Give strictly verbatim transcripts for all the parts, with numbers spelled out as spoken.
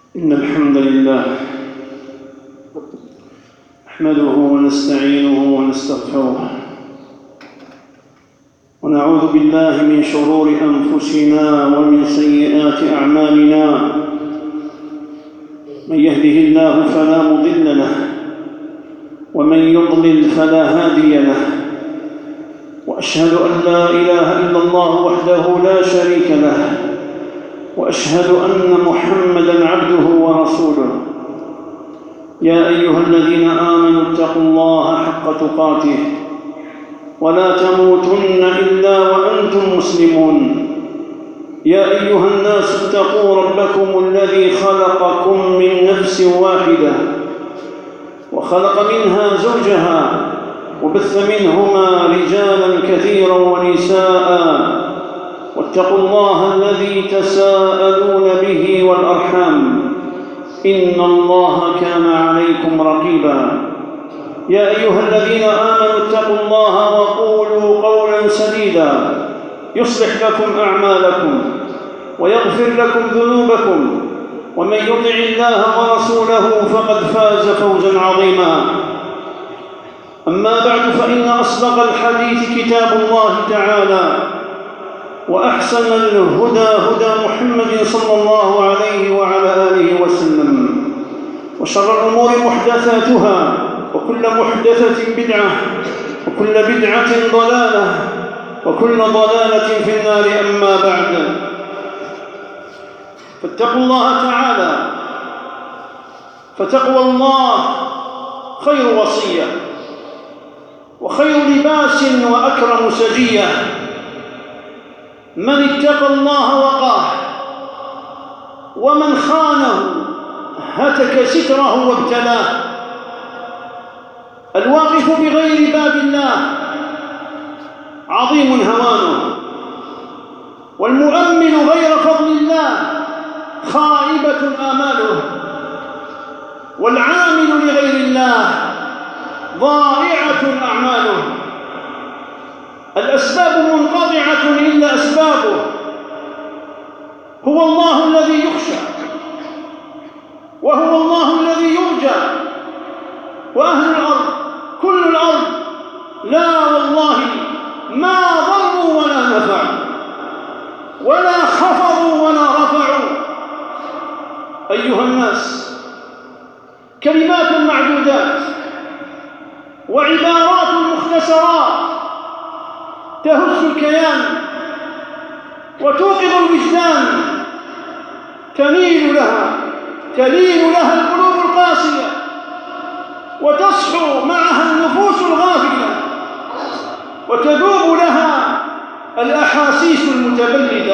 إن الحمد لله نحمده ونستعينه ونستغفره ونعوذ بالله من شرور أنفسنا ومن سيئات أعمالنا. من يهده الله فلا مضل له ومن يضلل فلا هادي له، وأشهد أن لا إله إلا الله وحده لا شريك له، وأشهد أن محمدًا عبده ورسوله. يا أيها الذين آمنوا اتقوا الله حق تقاته ولا تموتن إلا وأنتم مسلمون. يا أيها الناس اتقوا ربكم الذي خلقكم من نفس واحدة وخلق منها زوجها وبث منهما رجالا كثيرا ونساء، واتقوا الله الذي تساءلون به والأرحام إن الله كان عليكم رقيبا. يا أيها الذين آمنوا اتقوا الله وقولوا قولا سديدا يصلح لكم أعمالكم ويغفر لكم ذنوبكم، ومن يطع الله ورسوله فقد فاز فوزا عظيما. أما بعد، فإن أصدق الحديث كتاب الله تعالى، وأحسن الهدى هدى محمد صلى الله عليه وعلى آله وسلم، وشر الأمور محدثاتها، وكل محدثة بدعة، وكل بدعة ضلالة، وكل ضلالة في النار. أما بعد، فاتقوا الله تعالى، فتقوى الله خير وصية وخير لباس وأكرم سجية. من اتقى الله وقاه، ومن خانه هتك ستره وابتلاه. الواقف بغير باب الله عظيم هوانه، والمؤمن غير فضل الله خائبة آماله، والعامل لغير الله ضائعة أعماله. الأسباب منقطعة إلا أسبابه. هو الله الذي يخشى، وهو الله الذي يرجى، وأهل الأرض كل الأرض لا والله ما ضروا ولا نفعوا، ولا خفضوا ولا رفعوا. أيها الناس، كلمات معدودات وعبارات مختصرات تهز الكيان وتوقظ الوجدان، تميل لها تلين لها القلوب القاسية، وتصحو معها النفوس الغافلة، وتذوب لها الأحاسيس المتبلدة.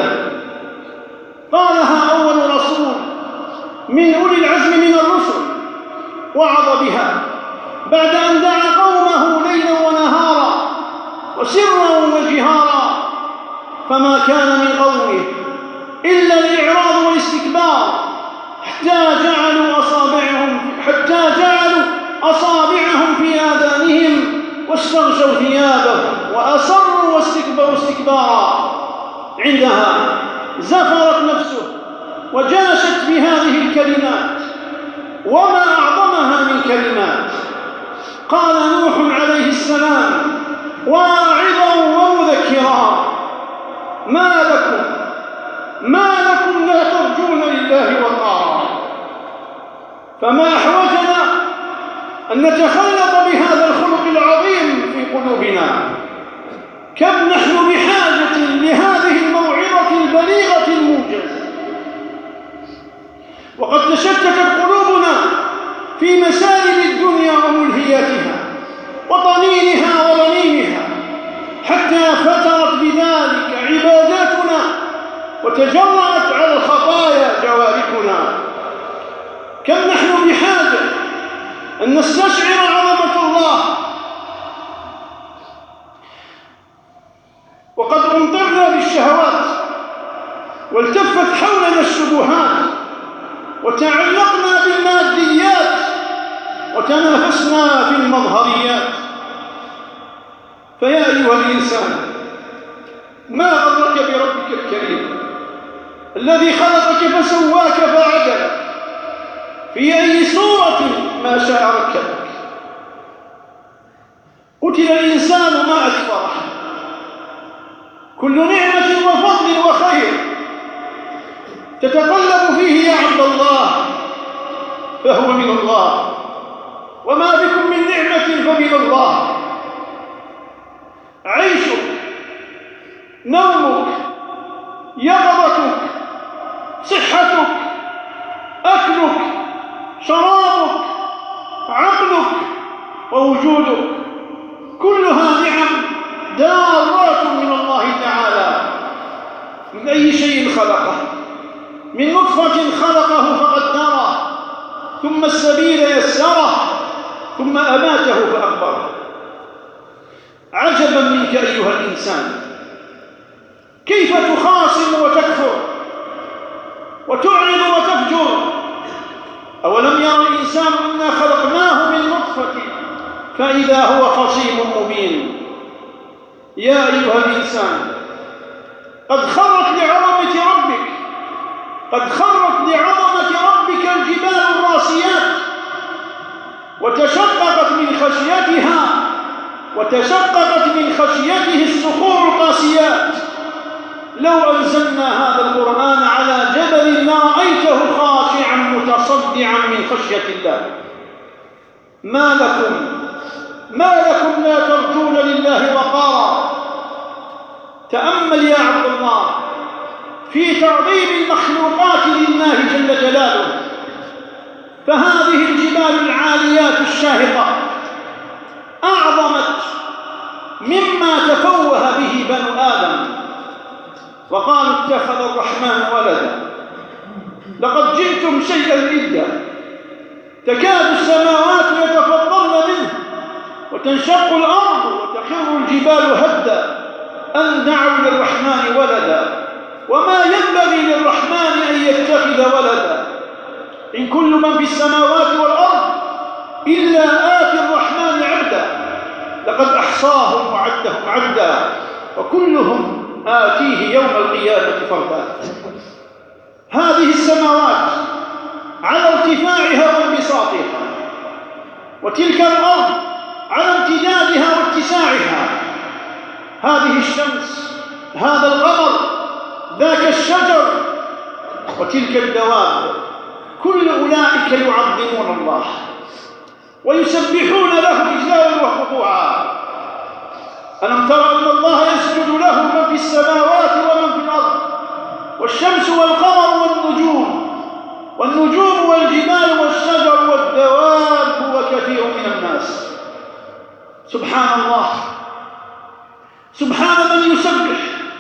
قالها أول رسول من أولي العزم من الرسل، وعظ بها بعد أن دعا قومه ليلا ونهارا وسرا وجهارا، فما كان من قومه إلا الإعراض والاستكبار، حتى جعلوا أصابعهم حتى جعلوا أصابعهم في آذانهم واستغشوا ثيابهم وأصروا واستكبروا استكبارا. عندها زفرت نفسه وجاشت بهذه الكلمات، وما أعظمها من كلمات. قال نوح عليه السلام واعظا ومذكرا: ما لكم ما لكم لا ترجون لله وقارا. فما أحوجنا أن نتخلق بهذا الخلق العظيم في قلوبنا. كم نحن بحاجة لهذه الموعظة البليغة الموجزة، وقد تشتتت قلوبنا في مسالب الدنيا وملهياتها وطنينها ورنينها، حتى فترت بذلك عباداتنا وتجرأت على الخطايا جوارحنا. كم نحن بحاجة أن نستشعر عظمة الله، وقد أمطرنا بالشهوات والتفت حولنا الشبهات، وتعلقنا بالماديات وتنافسنا في المظهريات. فيا أيها الإنسان، ما غرك بربك الكريم الذي خلقك فسواك فعدلك ما شاء ركبك. قتل الإنسان ما أكفره. كل نعمة وفضل وخير تتقلب فيه يا عبد الله فهو من الله، وما بكم من نعمة فمن الله. عيشك، نومك، يقظتك، صحتك، أكلك، شرابك، عقلك ووجودك، كلها نعم دارات من الله تعالى. من أي شيء خلقه؟ من نطفة خلقه فقدره، ثم السبيل يسره، ثم أماته فأقبره. عجبا منك أيها الإنسان، كيف تخاصم وتكفر وتعرض وتفجر؟ أولم يرى الإنسان أنا خلقناه من نطفة فإذا هو خصيم مبين. يا أيها الإنسان، قد خرت لعظمة ربك قد خرت لعظمة ربك الجبال الراسيات، وتشققت من خشيتها وتشققت من خشيته الصخور القاسيات. لو أنزلنا هذا القرآن على جبل لرأيته خاشعا متصدعا من خشية الله. ما لكم ما لكم لا ترجون لله وقارا. تأمل يا عبد الله في تعظيم المخلوقات لله جل جلاله، فهذه الجبال العاليات الشاهقة أعظمت مما تفوه به بنو آدم، وقالوا اتخذ الرحمن ولدا لقد جئتم شيئا إدا. تكاد السماوات يتفطرن منه وتنشق الأرض وتخر الجبال هدا أن دعوا للرحمن ولدا وما ينبغي للرحمن أن يتخذ ولدا. إن كل من في السماوات والأرض إلا آتي الرحمن عبدا لقد أحصاهم وعدهم عدا وكلهم آتيه يوم القيامة فردا. هذه السماوات على ارتفاعها وانبساطها، وتلك الأرض على امتدادها واتساعها. هذه الشمس، هذا القمر، ذاك الشجر، وتلك الدواب، كل أولئك يعظمون الله ويسبحون له إجلالا وخضوعا. ألم تر أن الله يسجد له من في السماوات ومن في الأرض، والشمس والقمر والنجوم والنجوم والجبال والشجر والدواب وكثير من الناس. سبحان الله، سبحان من يسبح،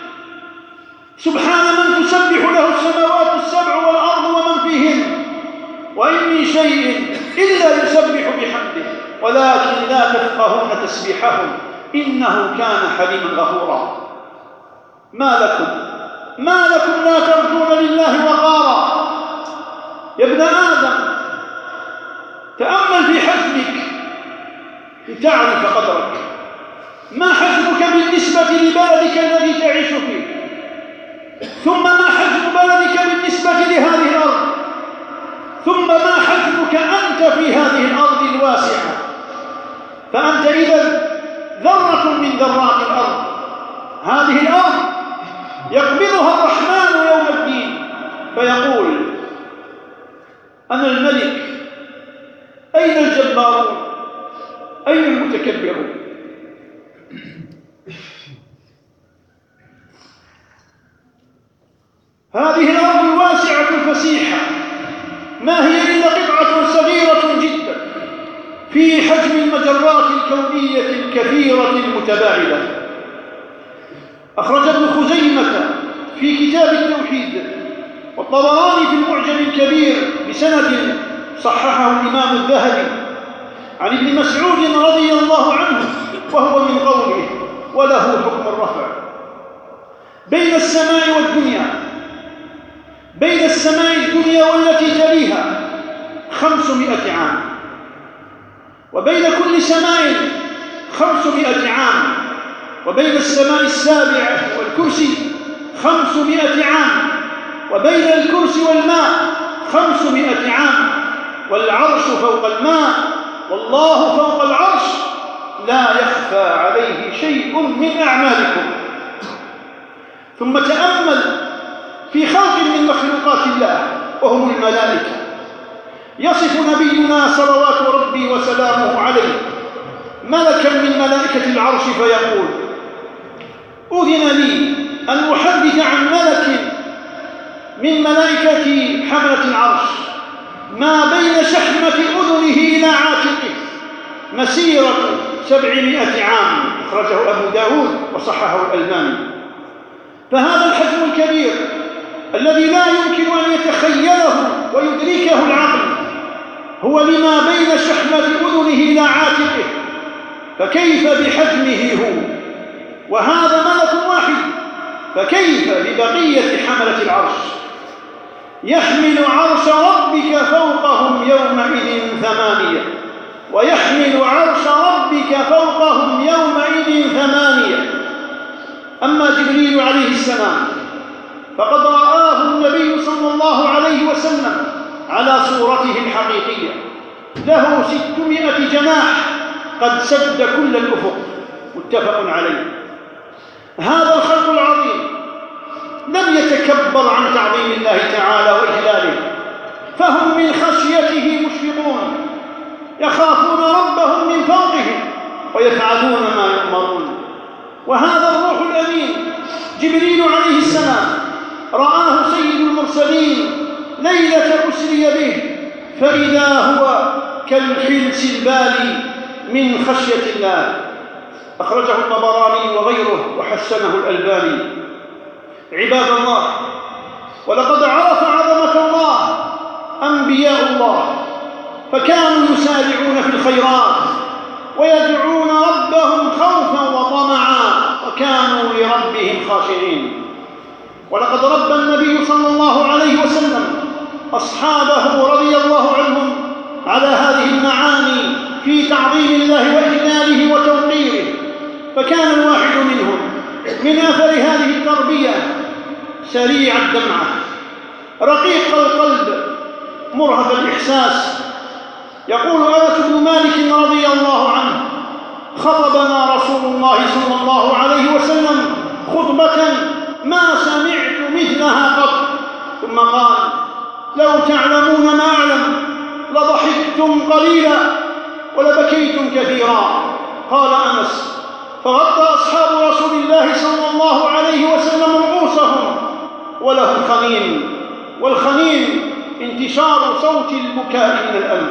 سبحان من تسبح له السماوات السبع والأرض ومن فيهن، وإن من شيء إلا يسبح بحمده ولكن لا تفقهون تسبيحهم إنه كان حليما غفورا. ما لكم ما لكم لا ترجون لله وقارا. يا ابن آدم، تأمل في حجمك لتعرف قدرك. ما حجمك بالنسبة لبلدك الذي تعيش فيه، ثم ما حجم بلدك بالنسبة لهذه الأرض، ثم ما حجمك أنت في هذه الأرض الواسعة. فأنت إذا ذرة من ذرات الأرض. هذه الأرض يقبضها الرحمن يوم الدين فيقول: أنا الملك، أين الجبارون؟ أين المتكبرون؟ هذه الأرض الواسعة الفسيحة ما هي إلا قطعة صغيرة جدا في حجم المجرات الكونية الكثيرة المتباعدة. أخرج ابن خزيمة في كتاب التوحيد، والطبراني في المعجم الكبير بسند صححه الإمام الذهبي عن ابن مسعود رضي الله عنه، وهو من قوله: وله حكم الرفع. بين السماء والدنيا بين السماء الدنيا والتي تليها خمسمائة عام، وبين كل سماء خمسمائة عام، وبين السماء السابعة والكرسي خمسمائة عام، وبين الكرسي والماء خمسمائة عام، والعرش فوق الماء والله فوق العرش لا يخفى عليه شيء من أعمالكم. ثم تأمل في خلق من مخلوقات الله وهم الملائكة. يصف نبينا صلوات ربي وسلامه عليه ملكا من ملائكة العرش فيقول: أذن لي أن أحدث عن ملك من ملائكة حملة العرش ما بين شحمة أذنه إلى عاتقه مسيرة سبعمائة عام، أخرجه أبو داود وصححه الألباني. فهذا الحجم الكبير الذي لا يمكن أن يتخيله ويدركه العقل هو لما بين شحمة أذنه إلى عاتقه، فكيف بحجمه هو؟ وهذا ملك واحد، فكيف ببقية حملة العرش؟ يحمل عرش ربك فوقهم يومئذ ثمانية، ويحمل عرش ربك فوقهم يومئذ ثمانية. أما جبريل عليه السلام فقد رآه النبي صلى الله عليه وسلم على صورته الحقيقية، له ستمائة جناح قد سد كل الأفق، متفق عليه. هذا الخلق العظيم لم يتكبر عن تعظيم الله تعالى وإجلاله، فهم من خشيته مشفقون، يخافون ربهم من فوقهم ويفعلون ما يؤمرون. وهذا الروح الأمين جبريل عليه السلام رآه سيد المرسلين ليلة أسري به، فإذا هو كالحلس البالي من خشية الله، أخرجه الطبراني وغيره وحسنه الألباني. عباد الله، ولقد عرف عظمة الله أنبياء الله، فكانوا يسارعون في الخيرات ويدعون ربهم خوفا وطمعا، وكانوا لربهم خاشعين. ولقد ربى النبي صلى الله عليه وسلم أصحابه رضي الله عنهم على هذه المعاني في تعظيم الله وإجلاله وتوقيره، فكان الواحد منهم من أثر هذه التربية سريع الدمعة، رقيق القلب، مرهف الإحساس. يقول أنس بن مالك رضي الله عنه: خطبنا رسول الله صلى الله عليه وسلم خطبة ما سمعت مثلها قط، ثم قال: لو تعلمون ما أعلم لضحكتم قليلا ولبكيتم كثيرا. قال أنس: فغطى أصحاب رسول الله صلى الله عليه وسلم رؤوسهم ولهم خنين، والخنين انتشار صوت البكاء من الأنف.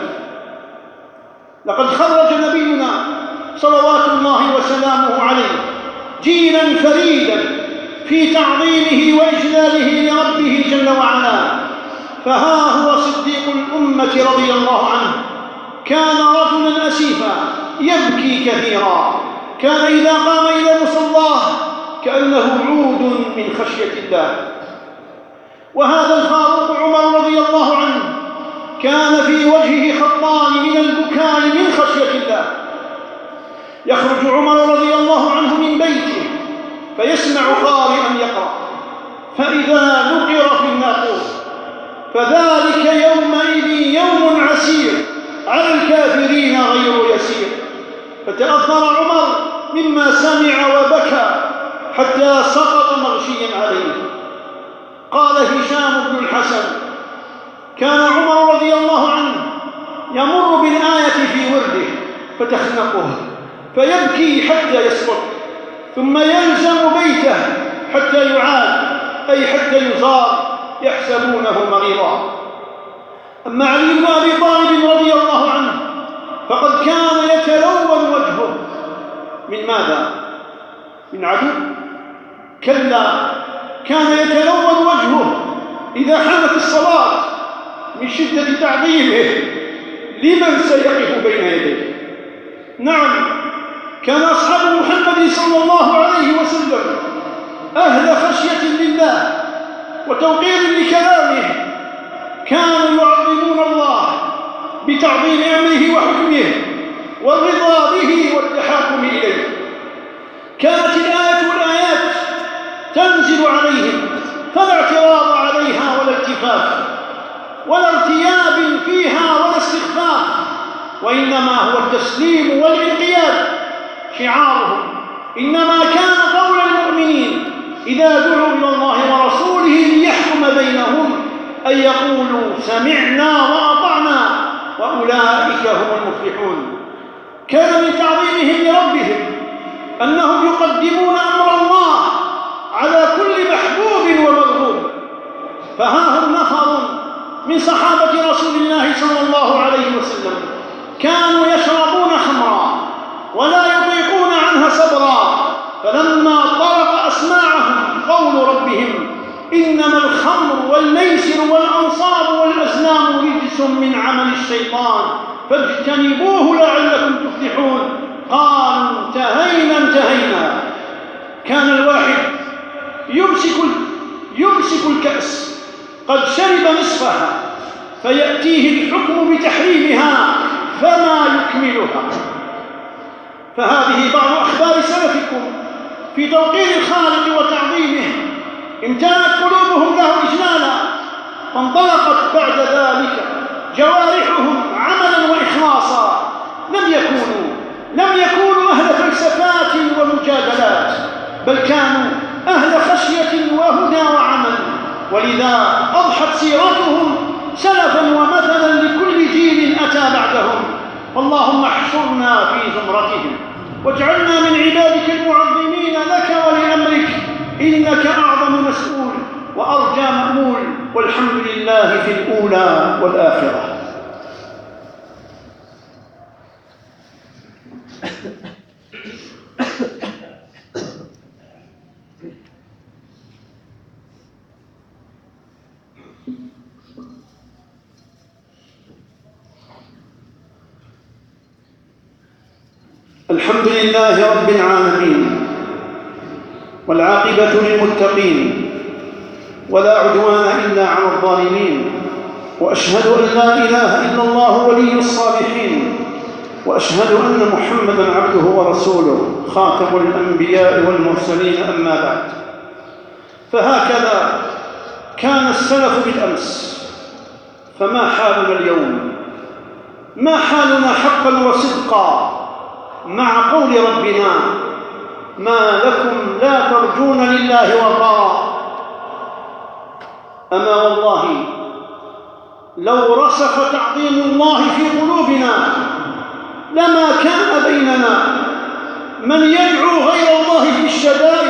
لقد خرج نبينا صلوات الله وسلامه عليه جيلا فريدا في تعظيمه وإجلاله لربه جل وعلا. فها هو صديق الأمة رضي الله عنه، كان رجلا أسيفا يبكي كثيرا، كان إذا قام إلى مصلاه كأنه عود من خشية الله. وهذا الفاروق عمر رضي الله عنه كان في وجهه خطان من البكاء من خشية الله. يخرج عمر رضي الله عنه من بيته فيسمع قارئا يقرأ، فإذا نقر في الناقور فذلك يومئذ يوم عسير على الكافرين غير يسير. فتأثر عمر مما سمع وبكى حتى سقط مغشيا عليه. قال هشام بن الحسن: كان عمر رضي الله عنه يمر بالآية في ورده فتخنقه فيبكي حتى يسقط، ثم يلزم بيته حتى يعاد، أي حتى يزار، يحسبونه مريضا. أما علي بن أبي طالب رضي الله عنه فقد كان يتلون وجهه من ماذا؟ من عدو؟ كلا، كان يتلون وجهه إذا حانت الصلاة من شدة تعظيمه لمن سيقف بين يديه. نعم، كان أصحاب محمد صلى الله عليه وسلم أهل خشية لله وتوقير لكلامه، كانوا يعظمون الله بتعظيم أمره وحكمه والرضا به والتحاكم إليه. كانت الآية والآيات تنزل عليهم فلا اعتراض عليها ولا التفاف ولا ارتياب فيها ولا وإنما هو التسليم والانقياد شعارهم. إنما كان قول المؤمنين إذا دعوا إلى الله ورسوله ليحكم بينهم أن يقولوا سمعنا وأطعنا وأولئك هم المفلحون. كان من تعظيمهم لربهم أنهم يقدمون أمر الله على كل محبوب ومرغوب. فها هم نفر من صحابة رسول الله صلى الله عليه وسلم كانوا يشربون خمرا ولا يطيقون عنها صبرا، فلما طرق أسماعهم قول ربهم إنما الخمر والميسر والأنصاب والأزلام رجس من عمل الشيطان فاجتنبوه لعلكم تفلحون، قالوا انتهينا انتهينا. كان الواحد يمسك يمسك الكأس قد شرب نصفها فيأتيه الحكم بتحريمها فما يكملها. فهذه بعض أخبار سلفكم في توقير الخالق وتعظيمه، امتلأت قلوبهم له إجلالا، وانطلقت بعد ذلك جوارحهم عملا وإخلاصا. لم يكونوا لم يكونوا أهل فلسفات ومجادلات، بل كانوا أهل خشية وهدى وعمل، ولذا أضحت سيرتهم سلفا ومثلا لكل جيل أتى بعدهم. اللهم احشرنا في زمرتهم واجعلنا من عبادك المعظمين لك ولأمرك، إنك أعظم مسؤول وأرجى مأمول، والحمد لله في الأولى والآخرة. الحمد لله رب العالمين، والعاقبة للمتقين، ولا عدوان إلا على الظالمين، وأشهد أن لا إله إلا الله ولي الصالحين، وأشهد أن محمدًا عبده ورسوله خاتم الأنبياء والمرسلين، أما بعد. فهكذا كان السلف بالأمس، فما حالنا اليوم؟ ما حالنا حقا وصدقا مع قول ربنا ما لكم لا ترجون لله وقارا؟ أما والله لو رسخ تعظيم الله في قلوبنا لما كان بيننا من يدعو غير الله في الشدائد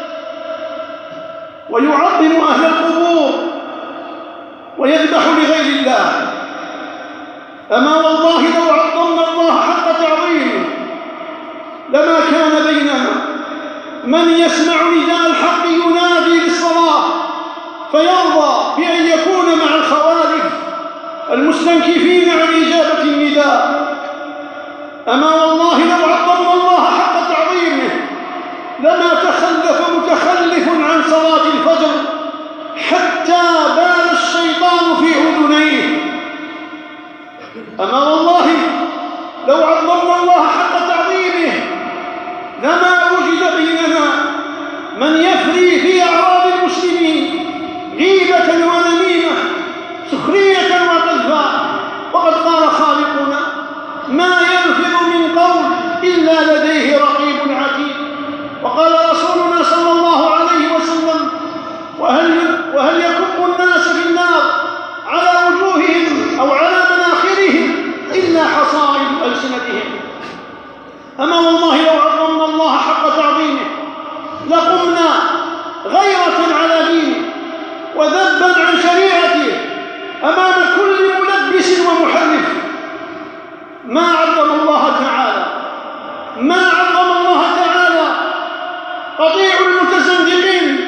ويعظم أهل القبور ويذبح لغير الله. أما والله لو عظمنا الله حق تعظيمه لما كان بيننا من يسمع نداء الحق ينادي بالصلاة فيرضى بأن يكون مع الخوارج المستنكفين عن إجابة النداء. أما والله لو عظمنا الله حق تعظيمه لما تخلف متخلف عن صلاة الفجر حتى بال الشيطان في أذنيه. أما والله لو عظمنا الله حق تعظيمه لما وجد بيننا من يفري في أعراض المسلمين غيبة ونميمة سخرية وقذفا، وقد قال خالقنا ما يلفظ من قول إلا لديه رقيب عتيد. وقال رسولنا صلى الله عليه وسلم وهل, وهل يكب الناس في النار على وجوههم أو على مناخرهم إلا حصائد ألسنتهم. أما والله لو عظمنا الله حق تعظيمه لقمنا غيرة على دينه وذبا عن شريعته أمام كل ملبس ومحرف. ما عظم الله تعالى ما عظم الله تعالى قطيع المتزندقين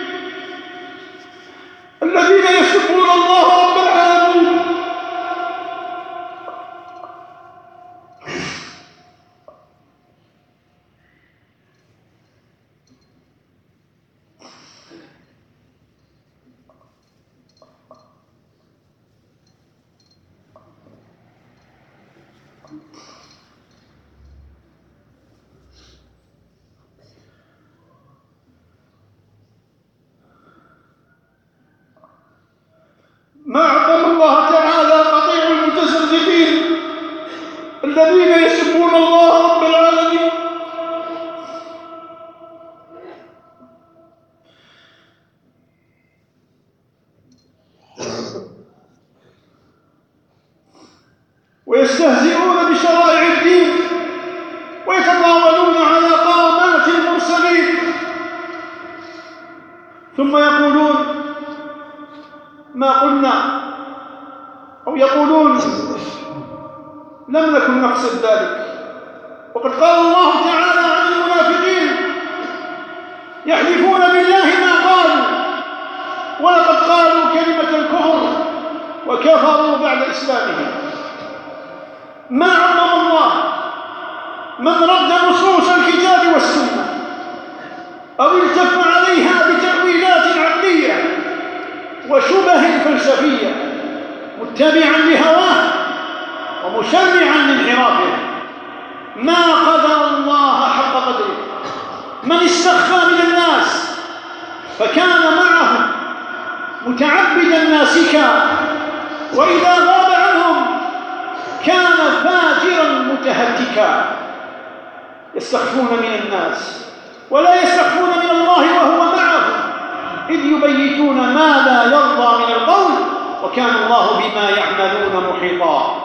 الذين يسبون الله رب العالمين. ما عظم الله تعالى قطيع المتزندقين ثم يقولون ما قلنا، أو يقولون لم نكن نقصد ذلك. وقد قال الله تعالى عن المنافقين يحلفون بالله ما قالوا ولقد قالوا كلمة الكفر وكفروا بعد إسلامهم. ما عظم الله من رد نصوص الكتاب والسنة أو التف عليها بتأويلات عقلية وشبه فلسفية متبعا لهواه ومشرعا لانحرافه. ما قدر الله حق قدره. من استخفى من الناس فكان معهم متعبدا ناسكا، وإذا غاب عنهم كان فاجرا متهتكا. يستخفون من الناس ولا يستخفون من الله وهو معهم، إذ يبيتون ما لا يرضى من القول، وكان الله بما يعملون محيطا.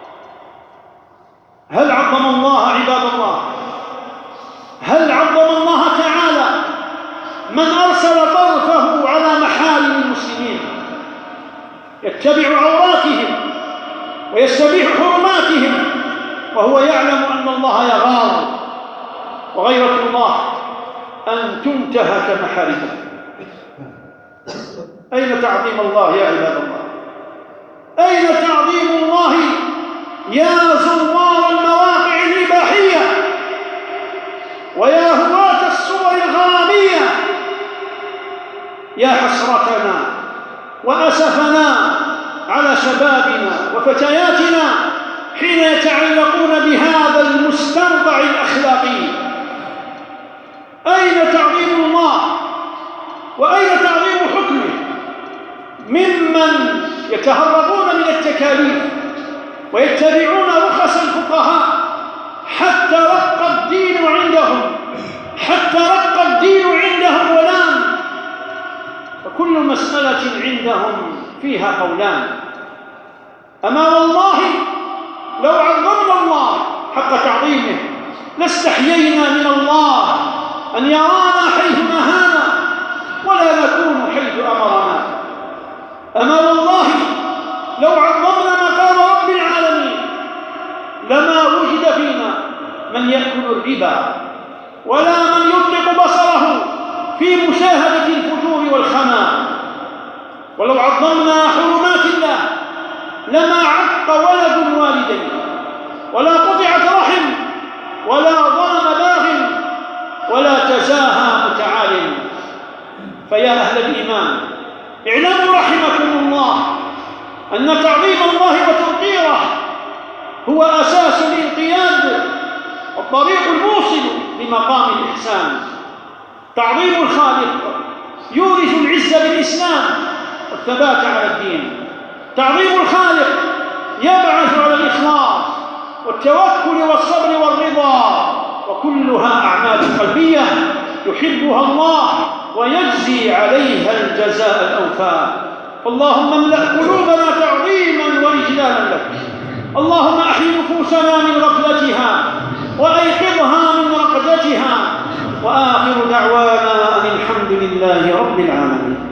هل عظم الله عباد الله؟ هل عظم الله تعالى من أرسل طرفه على محارم المسلمين يتبع عوراتهم ويستبيح حرماتهم وهو يعلم أن الله يغار؟ وغيرة الله أن تنتهك محارمه. أين تعظيم الله يا عباد الله؟ أين تعظيم الله يا زوار المواقع الإباحية ويا هواة الصور الغرامية؟ يا حسرتنا وأسفنا على شبابنا وفتياتنا حين يتعلقون بهذا المستنقع الأخلاقي. أين تعظيم الله وأين تعظيم حكمه ممن يتهربون من التكاليف ويتبعون رخص الفقهاء حتى رق الدين عندهم حتى رق الدين عندهم ولان، فكل مسألة عندهم فيها قولان. أما والله لو عظمنا الله حق تعظيمه لاستحيينا من الله أن يرانا حيث نهانا ولا نكون حيث أمرنا. أما والله لو عظمنا مقام رب العالمين لما وجد فينا من يأكل الربا ولا من يطلق بصره في مشاهدة الفجور والخنا. ولو عظمنا حرمات الله لما عق ولد والديه ولا قطعت رحم ولا ظلم باغ ولا تزاهى متعال. فيا أهل الإيمان اعلموا رحمكم الله أن تعظيم الله وتوقيره هو أساس الانقياد والطريق الموصل لمقام الإحسان. تعظيم الخالق يورث العزة بالإسلام والثبات على الدين. تعظيم الخالق يبعث على الإخلاص والتوكل والصبر والرضا، وكلها أعمال قلبية يحبها الله ويجزي عليها الجزاء الأوفى. اللهم املأ قلوبنا تعظيما وإجلالا لك. اللهم أحي نفوسنا من غفلتها وأيقظها من رقدتها، وآخر دعوانا أن الحمد لله رب العالمين.